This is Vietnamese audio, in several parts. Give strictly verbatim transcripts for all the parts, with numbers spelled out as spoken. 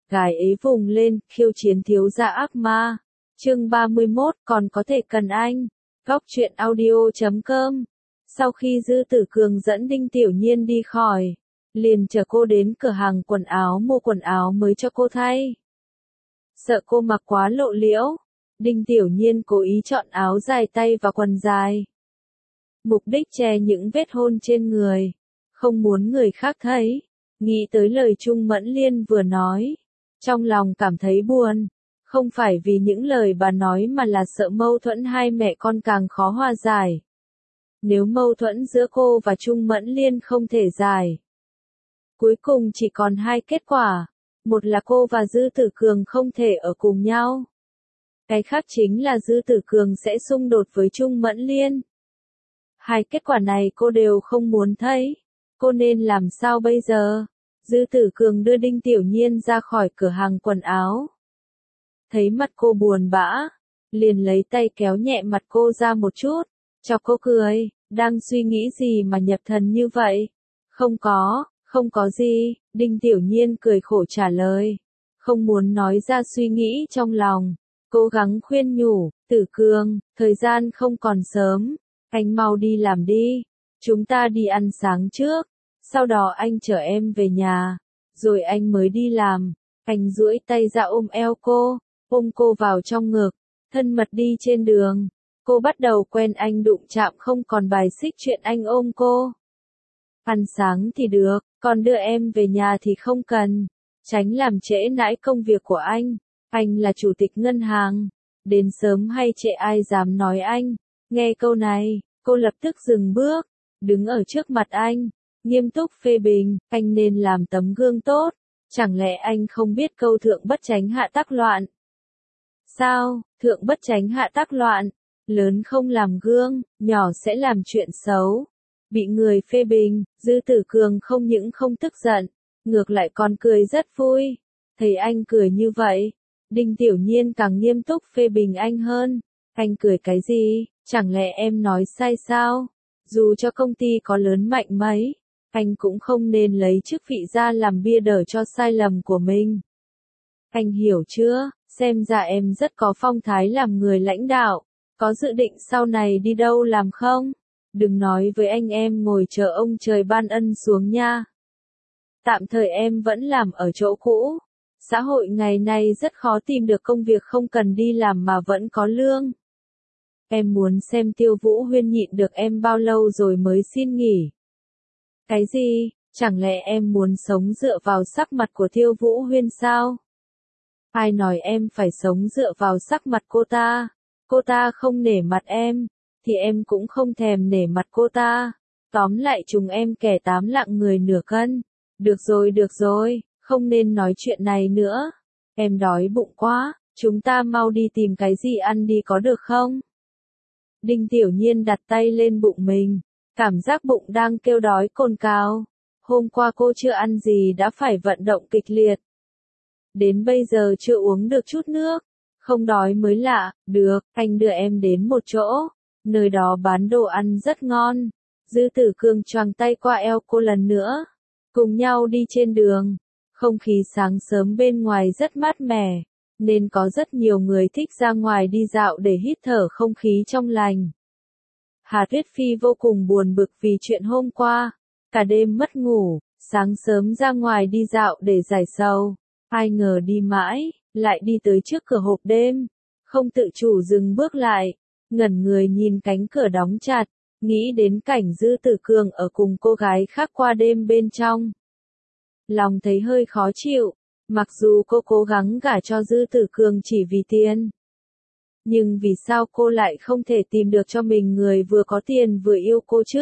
gái ấy vùng lên, khiêu chiến thiếu gia ác ma. Chương ba mươi mốt, còn có thể cần anh. Góc truyện audio chấm com. Sau khi Dư Tử Cường dẫn Đinh Tiểu Nhiên đi khỏi, liền chở cô đến cửa hàng quần áo mua quần áo mới cho cô thay. Sợ cô mặc quá lộ liễu, Đinh Tiểu Nhiên cố ý chọn áo dài tay và quần dài. Mục đích che những vết hôn trên người, không muốn người khác thấy. Nghĩ tới lời Trung Mẫn Liên vừa nói, trong lòng cảm thấy buồn. Không phải vì những lời bà nói mà là sợ mâu thuẫn hai mẹ con càng khó hòa giải. Nếu mâu thuẫn giữa cô và Trung Mẫn Liên không thể giải, cuối cùng chỉ còn hai kết quả. Một là cô và Dư Tử Cường không thể ở cùng nhau. Cái khác chính là Dư Tử Cường sẽ xung đột với Trung Mẫn Liên. Hai kết quả này cô đều không muốn thấy. Cô nên làm sao bây giờ? Dư Tử Cường đưa Đinh Tiểu Nhiên ra khỏi cửa hàng quần áo. Thấy mặt cô buồn bã, liền lấy tay kéo nhẹ mặt cô ra một chút, cho cô cười. Đang suy nghĩ gì mà nhập thần như vậy? Không có, không có gì, Đinh Tiểu Nhiên cười khổ trả lời. Không muốn nói ra suy nghĩ trong lòng, cố gắng khuyên nhủ, Tử Cường, thời gian không còn sớm, anh mau đi làm đi, chúng ta đi ăn sáng trước, sau đó anh chở em về nhà, rồi anh mới đi làm. Anh duỗi tay ra ôm eo cô, ôm cô vào trong ngực, thân mật đi trên đường. Cô bắt đầu quen anh đụng chạm không còn bài xích chuyện anh ôm cô. Ăn sáng thì được, còn đưa em về nhà thì không cần, tránh làm trễ nải công việc của anh. Anh là chủ tịch ngân hàng, đến sớm hay trễ ai dám nói anh. Nghe câu này, cô lập tức dừng bước, đứng ở trước mặt anh, nghiêm túc phê bình, anh nên làm tấm gương tốt, chẳng lẽ anh không biết câu thượng bất chánh hạ tắc loạn? Sao, thượng bất chánh hạ tắc loạn, lớn không làm gương, nhỏ sẽ làm chuyện xấu. Bị người phê bình, Dư Tử Cường không những không tức giận, ngược lại còn cười rất vui. Thấy anh cười như vậy, Đinh Tiểu Nhiên càng nghiêm túc phê bình anh hơn. Anh cười cái gì, chẳng lẽ em nói sai sao? Dù cho công ty có lớn mạnh mấy, anh cũng không nên lấy chức vị ra làm bia đỡ cho sai lầm của mình. Anh hiểu chưa, xem ra em rất có phong thái làm người lãnh đạo, có dự định sau này đi đâu làm không? Đừng nói với anh em ngồi chờ ông trời ban ân xuống nha. Tạm thời em vẫn làm ở chỗ cũ. Xã hội ngày nay rất khó tìm được công việc không cần đi làm mà vẫn có lương. Em muốn xem Tiêu Vũ Huyên nhịn được em bao lâu rồi mới xin nghỉ. Cái gì, chẳng lẽ em muốn sống dựa vào sắc mặt của Tiêu Vũ Huyên sao? Ai nói em phải sống dựa vào sắc mặt cô ta? Cô ta không nể mặt em, thì em cũng không thèm nể mặt cô ta. Tóm lại chúng em kẻ tám lạng người nửa cân. Được rồi được rồi, không nên nói chuyện này nữa. Em đói bụng quá, chúng ta mau đi tìm cái gì ăn đi có được không? Đinh Tiểu Nhiên đặt tay lên bụng mình, cảm giác bụng đang kêu đói cồn cào. Hôm qua cô chưa ăn gì đã phải vận động kịch liệt. Đến bây giờ chưa uống được chút nước. Không đói mới lạ, được, anh đưa em đến một chỗ. Nơi đó bán đồ ăn rất ngon. Dư Tử Cường choàng tay qua eo cô lần nữa. Cùng nhau đi trên đường. Không khí sáng sớm bên ngoài rất mát mẻ, nên có rất nhiều người thích ra ngoài đi dạo để hít thở không khí trong lành. Hà Tuyết Phi vô cùng buồn bực vì chuyện hôm qua. Cả đêm mất ngủ, sáng sớm ra ngoài đi dạo để giải sầu. Ai ngờ đi mãi, lại đi tới trước cửa hộp đêm. Không tự chủ dừng bước lại, ngẩn người nhìn cánh cửa đóng chặt, nghĩ đến cảnh Dư Tử Cường ở cùng cô gái khác qua đêm bên trong. Lòng thấy hơi khó chịu, mặc dù cô cố gắng gả cho Dư Tử Cường chỉ vì tiền. Nhưng vì sao cô lại không thể tìm được cho mình người vừa có tiền vừa yêu cô chứ?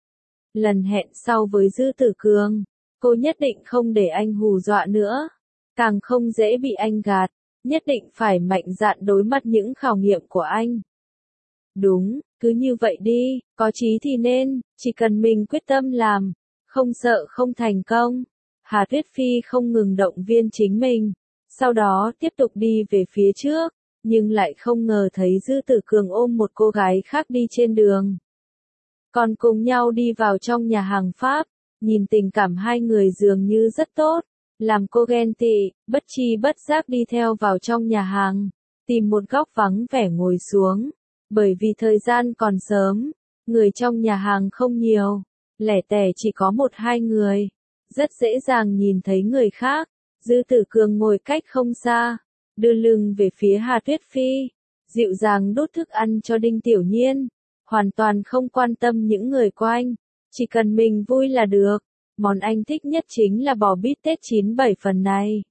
Lần hẹn sau với Dư Tử Cường, cô nhất định không để anh hù dọa nữa. Càng không dễ bị anh gạt, nhất định phải mạnh dạn đối mặt những khảo nghiệm của anh. Đúng, cứ như vậy đi, có chí thì nên, chỉ cần mình quyết tâm làm, không sợ không thành công. Hà Tuyết Phi không ngừng động viên chính mình, sau đó tiếp tục đi về phía trước, nhưng lại không ngờ thấy Dư Tử Cường ôm một cô gái khác đi trên đường. Còn cùng nhau đi vào trong nhà hàng Pháp, nhìn tình cảm hai người dường như rất tốt, làm cô ghen tị, bất chi bất giác đi theo vào trong nhà hàng, tìm một góc vắng vẻ ngồi xuống. Bởi vì thời gian còn sớm, người trong nhà hàng không nhiều, lẻ tẻ chỉ có một hai người, rất dễ dàng nhìn thấy người khác. Dư Tử Cường ngồi cách không xa, đưa lưng về phía Hà Tuyết Phi, dịu dàng đút thức ăn cho Đinh Tiểu Nhiên, hoàn toàn không quan tâm những người quanh, chỉ cần mình vui là được. Món anh thích nhất chính là bò bít tết chín bảy phần này.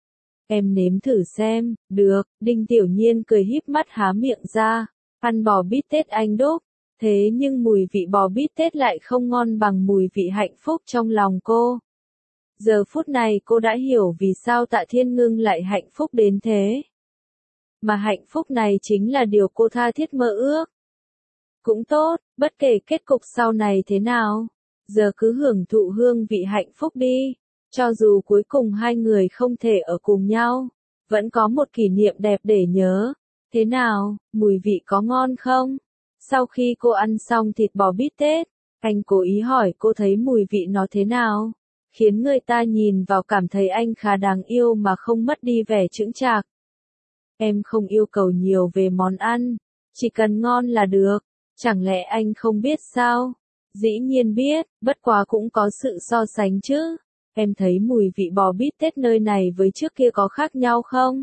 Em nếm thử xem, được, Đinh Tiểu Nhiên cười híp mắt há miệng ra, ăn bò bít tết anh đúc, thế nhưng mùi vị bò bít tết lại không ngon bằng mùi vị hạnh phúc trong lòng cô. Giờ phút này cô đã hiểu vì sao Tạ Thiên Ngưng lại hạnh phúc đến thế. Mà hạnh phúc này chính là điều cô tha thiết mơ ước. Cũng tốt, bất kể kết cục sau này thế nào, giờ cứ hưởng thụ hương vị hạnh phúc đi. Cho dù cuối cùng hai người không thể ở cùng nhau, vẫn có một kỷ niệm đẹp để nhớ. Thế nào, mùi vị có ngon không? Sau khi cô ăn xong thịt bò bít tết, anh cố ý hỏi cô thấy mùi vị nó thế nào, khiến người ta nhìn vào cảm thấy anh khá đáng yêu mà không mất đi vẻ chững chạc. Em không yêu cầu nhiều về món ăn, chỉ cần ngon là được, chẳng lẽ anh không biết sao? Dĩ nhiên biết, bất quá cũng có sự so sánh chứ. Em thấy mùi vị bò bít tết nơi này với trước kia có khác nhau không?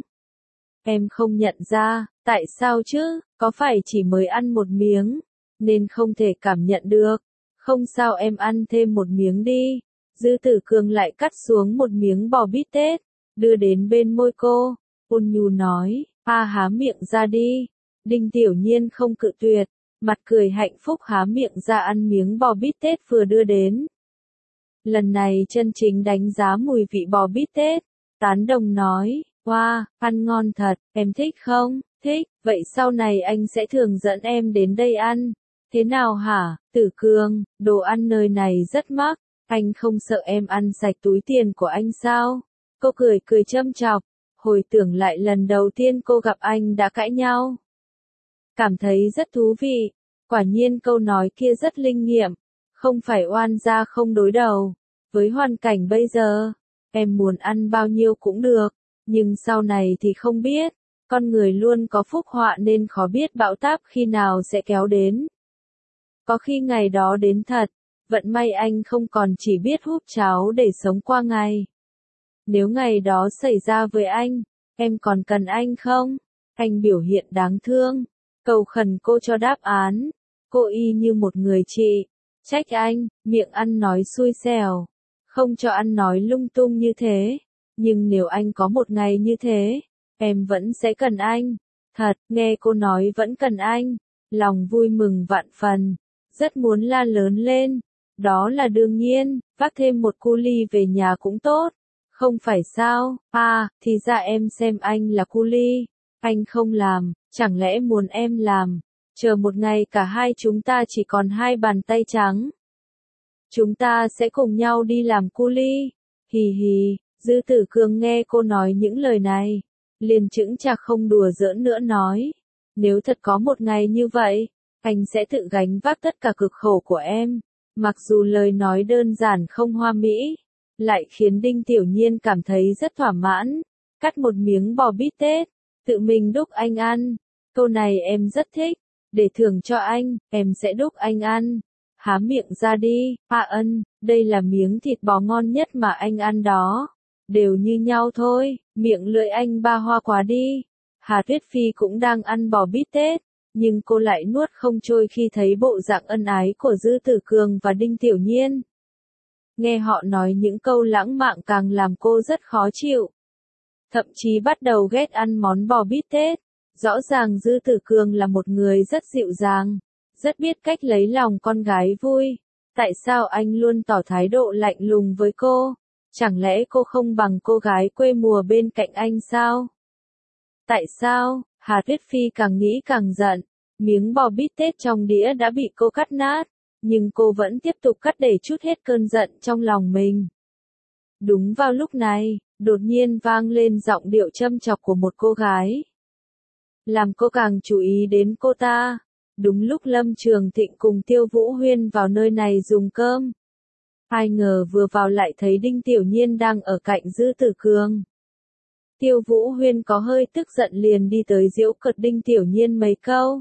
Em không nhận ra, tại sao chứ, có phải chỉ mới ăn một miếng, nên không thể cảm nhận được. Không sao em ăn thêm một miếng đi. Dư Tử Cường lại cắt xuống một miếng bò bít tết, đưa đến bên môi cô, ôn nhu nói, a há miệng ra đi. Đinh Tiểu Nhiên không cự tuyệt, mặt cười hạnh phúc há miệng ra ăn miếng bò bít tết vừa đưa đến. Lần này chân chính đánh giá mùi vị bò bít tết, tán đồng nói, wow, ăn ngon thật, em thích không? Thích, vậy sau này anh sẽ thường dẫn em đến đây ăn. Thế nào hả, Tử Cường, đồ ăn nơi này rất mắc, anh không sợ em ăn sạch túi tiền của anh sao? Cô cười cười châm chọc, hồi tưởng lại lần đầu tiên cô gặp anh đã cãi nhau. Cảm thấy rất thú vị, quả nhiên câu nói kia rất linh nghiệm, không phải oan gia không đối đầu. Với hoàn cảnh bây giờ, em muốn ăn bao nhiêu cũng được, nhưng sau này thì không biết, con người luôn có phúc họa nên khó biết bão táp khi nào sẽ kéo đến. Có khi ngày đó đến thật, vận may anh không còn chỉ biết húp cháo để sống qua ngày. Nếu ngày đó xảy ra với anh, em còn cần anh không? Anh biểu hiện đáng thương, cầu khẩn cô cho đáp án. Cô y như một người chị, trách anh, miệng ăn nói xui xẻo, không cho ăn nói lung tung như thế. Nhưng nếu anh có một ngày như thế, em vẫn sẽ cần anh. Thật, nghe cô nói vẫn cần anh, lòng vui mừng vạn phần, rất muốn la lớn lên. Đó là đương nhiên, vác thêm một cu ly về nhà cũng tốt. Không phải sao, à, thì ra em xem anh là cu ly. Anh không làm, chẳng lẽ muốn em làm? Chờ một ngày cả hai chúng ta chỉ còn hai bàn tay trắng. Chúng ta sẽ cùng nhau đi làm cu ly. Hì hì, Dư Tử Cường nghe cô nói những lời này, liền chững chạc không đùa giỡn nữa nói. Nếu thật có một ngày như vậy, anh sẽ tự gánh vác tất cả cực khổ của em. Mặc dù lời nói đơn giản không hoa mỹ, lại khiến Đinh Tiểu Nhiên cảm thấy rất thỏa mãn. Cắt một miếng bò bít tết, tự mình đúc anh ăn. Câu này em rất thích. Để thưởng cho anh, em sẽ đúc anh ăn. Há miệng ra đi, a ân, đây là miếng thịt bò ngon nhất mà anh ăn đó. Đều như nhau thôi, miệng lưỡi anh ba hoa quá đi. Hà Tuyết Phi cũng đang ăn bò bít tết, nhưng cô lại nuốt không trôi khi thấy bộ dạng ân ái của Dư Tử Cường và Đinh Tiểu Nhiên. Nghe họ nói những câu lãng mạn càng làm cô rất khó chịu. Thậm chí bắt đầu ghét ăn món bò bít tết. Rõ ràng Dư Tử Cường là một người rất dịu dàng, rất biết cách lấy lòng con gái vui. Tại sao anh luôn tỏ thái độ lạnh lùng với cô? Chẳng lẽ cô không bằng cô gái quê mùa bên cạnh anh sao? Tại sao? Hà Tuyết Phi càng nghĩ càng giận. Miếng bò bít tết trong đĩa đã bị cô cắt nát, nhưng cô vẫn tiếp tục cắt để trút hết cơn giận trong lòng mình. Đúng vào lúc này, đột nhiên vang lên giọng điệu châm chọc của một cô gái, làm cô càng chú ý đến cô ta. Đúng lúc Lâm Trường Thịnh cùng Tiêu Vũ Huyên vào nơi này dùng cơm. Ai ngờ vừa vào lại thấy Đinh Tiểu Nhiên đang ở cạnh Dư Tử Cường. Tiêu Vũ Huyên có hơi tức giận liền đi tới giễu cợt Đinh Tiểu Nhiên mấy câu.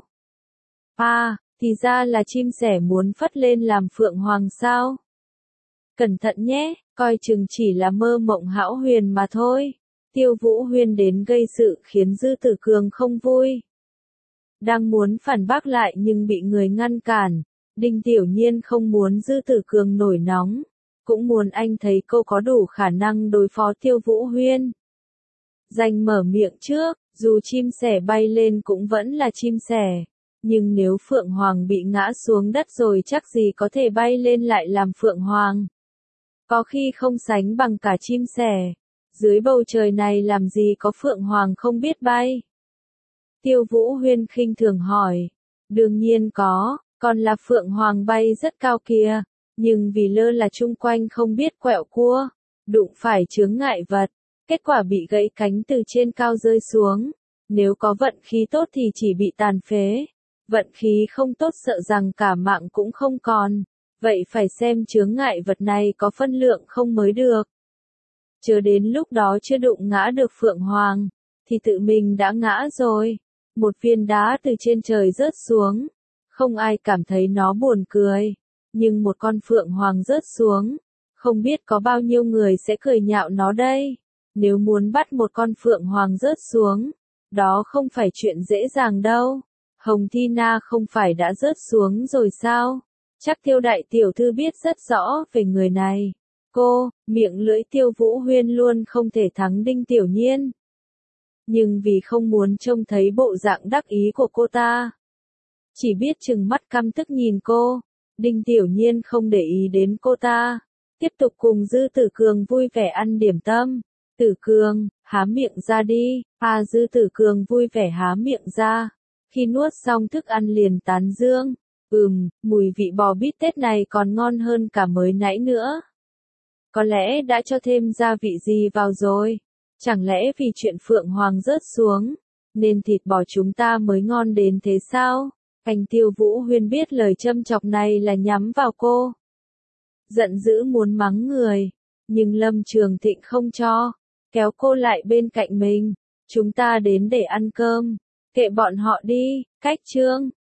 À, thì ra là chim sẻ muốn phất lên làm phượng hoàng sao? Cẩn thận nhé, coi chừng chỉ là mơ mộng hão huyền mà thôi. Tiêu Vũ Huyên đến gây sự khiến Dư Tử Cường không vui. Đang muốn phản bác lại nhưng bị người ngăn cản. Đinh Tiểu Nhiên không muốn Dư Tử Cường nổi nóng, cũng muốn anh thấy cô có đủ khả năng đối phó Tiêu Vũ Huyên. Danh mở miệng trước, dù chim sẻ bay lên cũng vẫn là chim sẻ. Nhưng nếu Phượng Hoàng bị ngã xuống đất rồi chắc gì có thể bay lên lại làm Phượng Hoàng. Có khi không sánh bằng cả chim sẻ. Dưới bầu trời này làm gì có Phượng Hoàng không biết bay? Tiêu Vũ Huyên khinh thường hỏi. Đương nhiên có, còn là Phượng Hoàng bay rất cao kìa. Nhưng vì lơ là chung quanh không biết quẹo cua, đụng phải chướng ngại vật. Kết quả bị gãy cánh từ trên cao rơi xuống. Nếu có vận khí tốt thì chỉ bị tàn phế. Vận khí không tốt sợ rằng cả mạng cũng không còn. Vậy phải xem chướng ngại vật này có phân lượng không mới được. Chờ đến lúc đó chưa đụng ngã được Phượng Hoàng, thì tự mình đã ngã rồi. Một viên đá từ trên trời rớt xuống. Không ai cảm thấy nó buồn cười. Nhưng một con Phượng Hoàng rớt xuống. Không biết có bao nhiêu người sẽ cười nhạo nó đây. Nếu muốn bắt một con Phượng Hoàng rớt xuống, đó không phải chuyện dễ dàng đâu. Hồng Thi Na không phải đã rớt xuống rồi sao? Chắc Tiêu đại tiểu thư biết rất rõ về người này. Cô, miệng lưỡi Tiêu Vũ Huyên luôn không thể thắng Đinh Tiểu Nhiên. Nhưng vì không muốn trông thấy bộ dạng đắc ý của cô ta, chỉ biết trừng mắt căm tức nhìn cô, Đinh Tiểu Nhiên không để ý đến cô ta. Tiếp tục cùng Dư Tử Cường vui vẻ ăn điểm tâm. Tử Cường, há miệng ra đi. À Dư Tử Cường vui vẻ há miệng ra. Khi nuốt xong thức ăn liền tán dương. Ừm, mùi vị bò bít tết này còn ngon hơn cả mới nãy nữa. Có lẽ đã cho thêm gia vị gì vào rồi. Chẳng lẽ vì chuyện Phượng Hoàng rớt xuống, nên thịt bò chúng ta mới ngon đến thế sao? Anh Tiêu Vũ Huyên biết lời châm chọc này là nhắm vào cô. Giận dữ muốn mắng người, nhưng Lâm Trường Thịnh không cho, kéo cô lại bên cạnh mình. Chúng ta đến để ăn cơm, kệ bọn họ đi, cách chương.